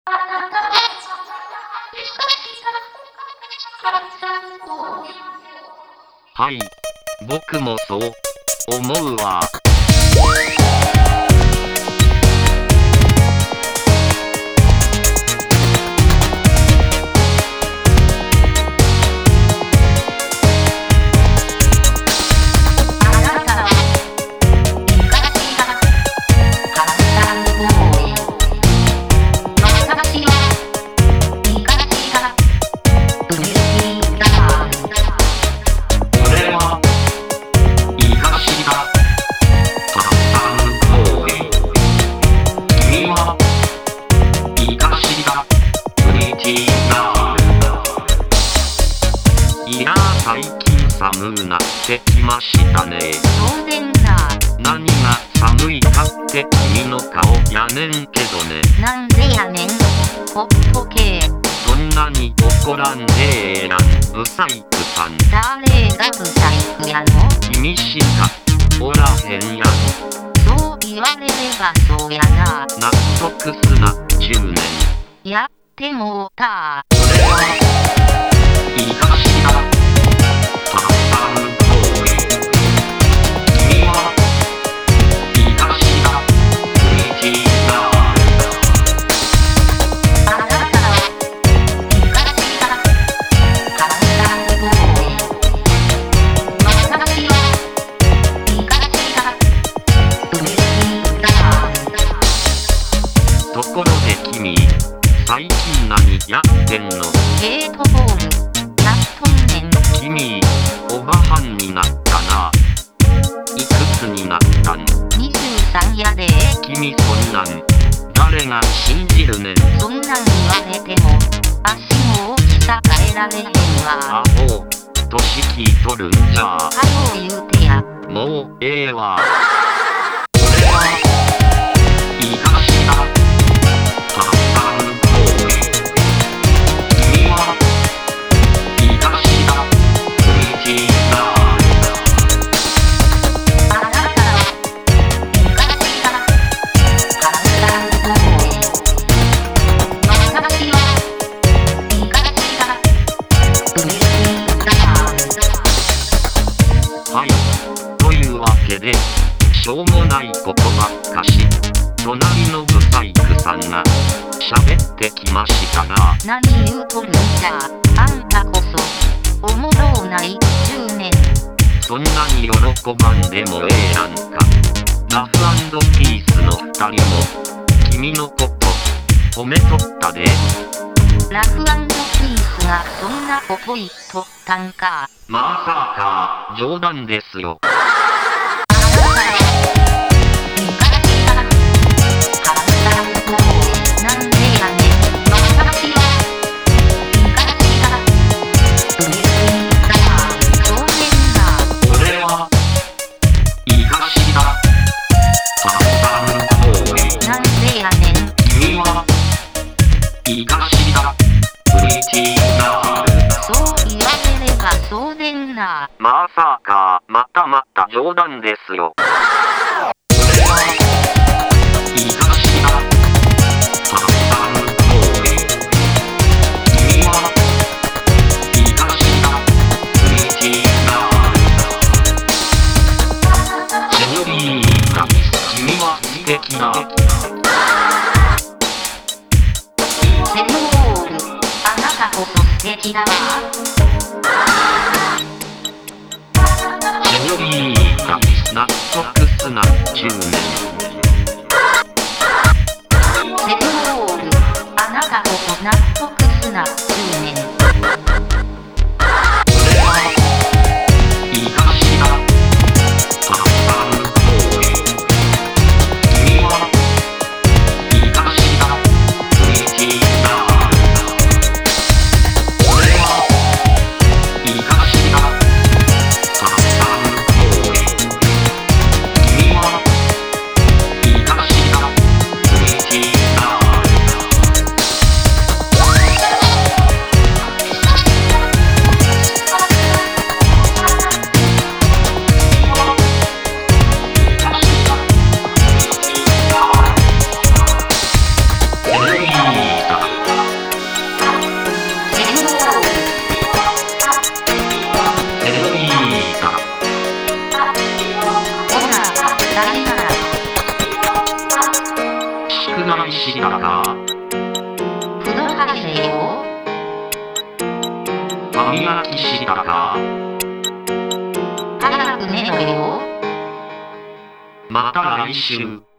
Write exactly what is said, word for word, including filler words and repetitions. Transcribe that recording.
はい、僕もそう思うわ。いやー最近寒くなってきましたね。 当然だ。 何が寒いかって君の顔やねんけどね。 なんでやねん。ほっとけ。 そんなに怒らんでええやん、ブサイクさん。 誰がブサイクやの？ 君しかおらへんやん。 そう言われればそうやな。 納得すな、じゅうねん。 やってもうた。 それはいいかしら。たくさん遠い。君はいいかしら。プリティーガール。 あなたはいいかしら。たくさん遠い。私はいいかしら。プリティーガール。 ところで君、最近何やってんの？ ゲートボール。やっとんねん。 君、おばはんになったな。いくつになったん？ にじゅうさんやで。 君そんなん、誰が信じるねん。 そんなん言われても、足の大きさ変えられへんわ。 アホ、年聞いとるんじゃ。 はよ言うてや。 もうええわ。これはいいかしら。たくさん遠い。君はいいかしら。プリティーガール。 あなたはいいかしら。たくさん遠い。私はいいかしら。プリティーガール。 はい。というわけで、しょうもないことばっかし、隣のブサイクさんが喋ってきましたが、 何言うとるんじゃ。あんたこそおもろうないじゅうねん。 そんなに喜ばんでもええやんか。ラフ&ピースのふたりも君のこと褒めとったで。 ラフ&ピースがそんなこと言っとったんか。 まさか冗談ですよ。いいかしら。プリティーガール。 そう言われればそうでんな。 まさかまたまた冗談ですよ。これはいいかしら。たくさん遠い。君はいいかしら。プリティーガール。セノリータ、君は素敵な。 セノール、あなたこそ素敵だわ。 セノリータ、納得すな、じゅうねん。 セノール、あなたこそ納得すな、じゅうねん。 これはいいかしら。たくさん遠い。君はいいかしら。プリティーガール。これはいいかしら。たくさん遠い。君はしたか？ 風呂入れよ。 歯磨きしたか？ 早く寝ろよ。 また来週。